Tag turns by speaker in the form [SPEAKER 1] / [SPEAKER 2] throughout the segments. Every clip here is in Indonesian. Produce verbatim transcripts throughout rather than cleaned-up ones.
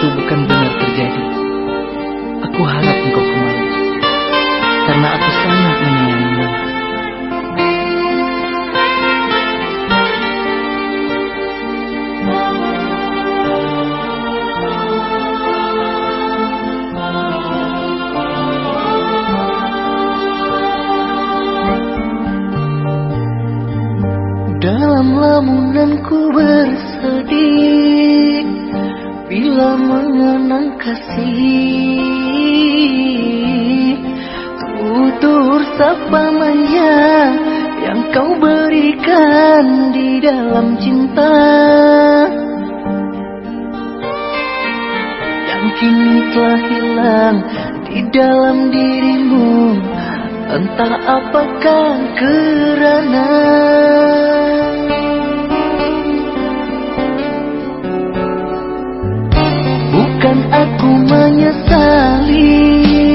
[SPEAKER 1] itu bukan benar terjadi, aku harap engkau kembali, karena aku sangat menyayangimu. Dalam lamunanku bersedih bila mengenang kasih, tutur sapa manja yang kau berikan di dalam cinta, yang kini telah hilang di dalam dirimu. Entah apakah kerana bukan aku menyesali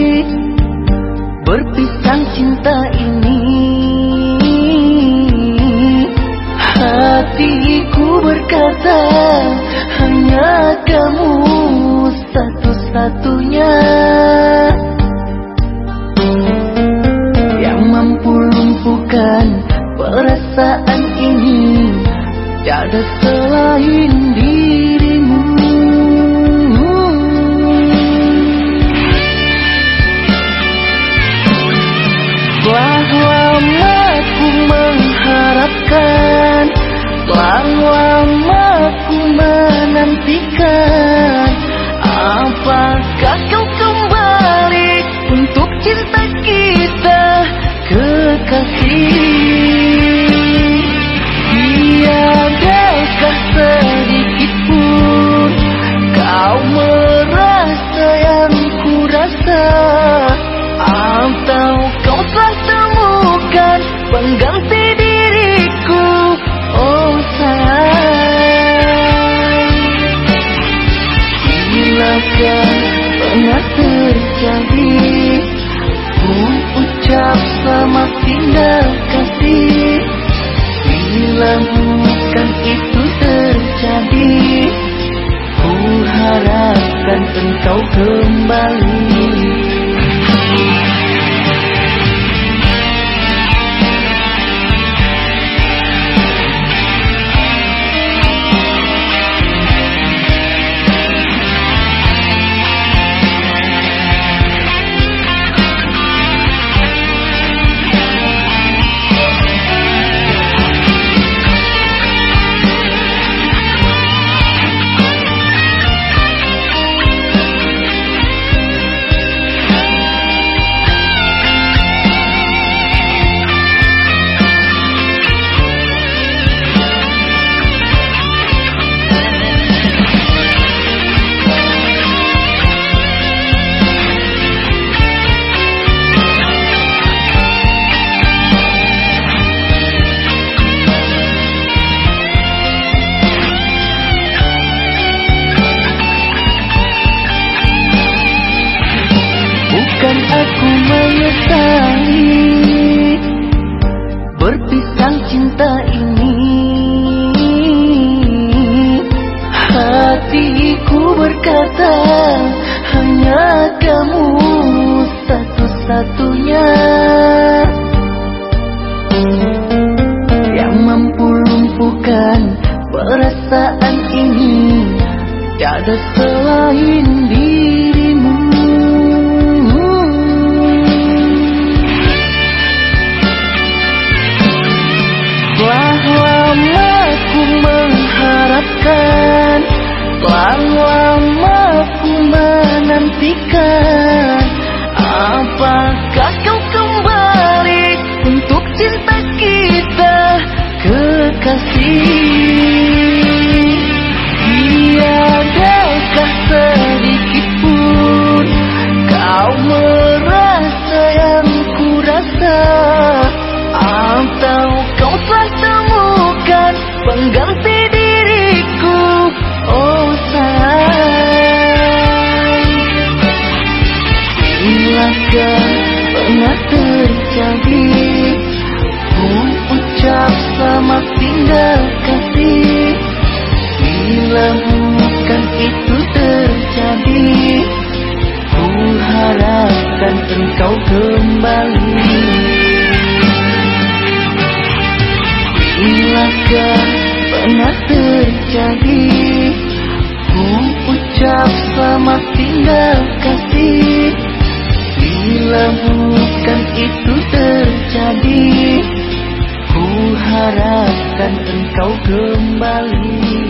[SPEAKER 1] berpisah cinta ini, hatiku berkata hanya kamu satu-satunya yang mampu lumpuhkan perasaan ini. Tiada selain dirimu. Telah lama ku mengharapkan, telah lama ku menantikan. Apakah kau kembali untuk cinta kita, kekasih? Tiadakah sedikit pun kau merasa yang ku rasa, atau kau telah temukan pengganti diriku, oh sayang? Bilakah pernah terjadi ku ucap selamat tinggal kasih? Bila bukan itu terjadi, ku harapkan engkau kembali. Bukan aku menyesali berpisah cinta ini, hatiku berkata hanya kamu satu-satunya yang mampu lumpuhkan perasaan ini. Tiada selain dirimu. Telah lama ku mengharapkan, telah lama ku menantikan. Apakah kau kembali untuk cinta kita, kekasih? Tiadakah sedikit pun kau merasa yang ku rasa, atau kau telah temukan pengganti diriku, oh sayang? Bilakah pernah terjadi ku ucap selamat tinggal kasih? Bila bukan itu terjadi, kembali. Bilakah pernah terjadi ku ucap selamat tinggal kasih? Bila bukan itu terjadi, ku harapkan engkau kembali.